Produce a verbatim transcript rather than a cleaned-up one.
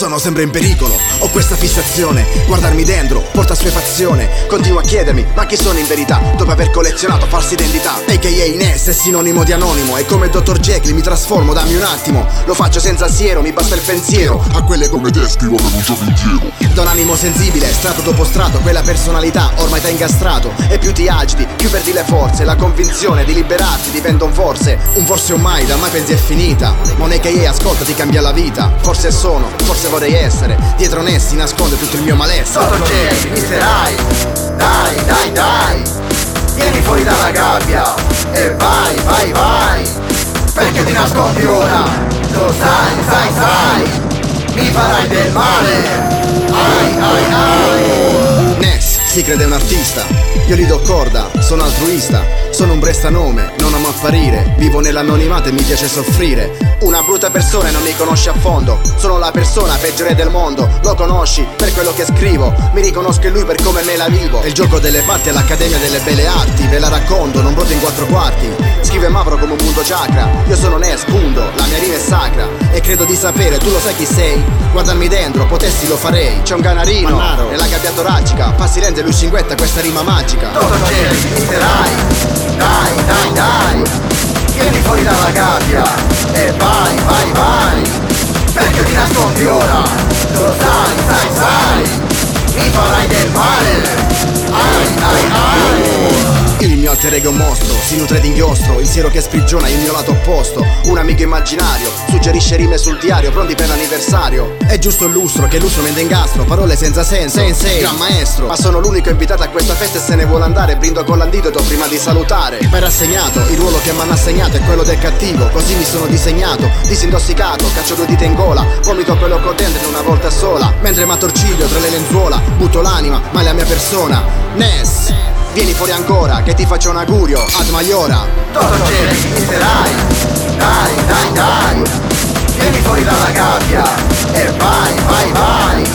Sono sempre in pericolo, ho questa fissazione. Guardarmi dentro porta assuefazione. Continuo a chiedermi, ma chi sono in verità? Dopo aver collezionato false identità. A K A Ness è sinonimo di anonimo. E come dottor Jekyll mi trasformo, dammi un attimo. Lo faccio senza siero, mi basta il pensiero. A quelle come te scrivo per un giorno intero. Da un animo sensibile, strato dopo strato. Quella personalità ormai t'ha incastrato. E più ti agiti, più perdi le forze. La convinzione di liberarti diventa un forse. Un forse o mai, da mai pensi è finita. Ma un A K A ascolta ti cambia la vita. Forse sono, forse vorrei essere. Dietro Ness si nasconde tutto il mio malessere. Dottor Jekyll, mister Hyde, dai, dai, dai, vieni fuori dalla gabbia e vai, vai, vai. Perché ti nascondi ora? Lo sai, sai, sai, mi farai del male. Ai, ai, ai. Ness si crede un artista, io gli do corda, sono altruista. Sono un prestanome, non amo apparire. Vivo nell'anonimato e mi piace soffrire. Una brutta persona e non mi conosce a fondo. Sono la persona peggiore del mondo. Lo conosci per quello che scrivo. Mi riconosco in lui per come me la vivo. È il gioco delle parti all'Accademia delle Belle Arti. Ve la racconto, non broto in quattro quarti. Scrive Mavro come un punto chakra. Io sono Ness, punto, la mia rima è sacra. E credo di sapere, tu lo sai chi sei? Guardarmi dentro, potessi lo farei. C'è un canarino Mannaro nella gabbia toracica. Fa silenzio e lui cinguetta questa rima magica. Dottor Jekyll, mister Hyde, dai, dai, dai, vieni fuori dalla gabbia e vai, vai, vai. Perché ti nascondi ora? Lo sai, sai, sai, mi farai del male. Ai, ai, ai. Il mio alter ego è un mostro, si nutre di inchiostro. Il siero che sprigiona il mio lato opposto. Un amico immaginario, suggerisce rime sul diario, pronti per l'anniversario. È giusto il lustro, che lustro mente ingastro. Parole senza senso, sensei, gran maestro. Ma sono l'unico invitato a questa festa e se ne vuole andare. Brindo con l'antidoto prima di salutare. Poi rassegnato, il ruolo che mi hanno assegnato è quello del cattivo. Così mi sono disegnato, disintossicato. Caccio due dita in gola, vomito quello che ho dentro in una volta sola. Mentre m'attorciglio tra le lenzuola, butto l'anima, ma è la mia persona. Ness, vieni fuori ancora, che ti faccio un augurio, ad maiora. Dottor Jekyll, mister Hyde, dai, dai, dai, vieni fuori dalla gabbia e vai, vai, vai.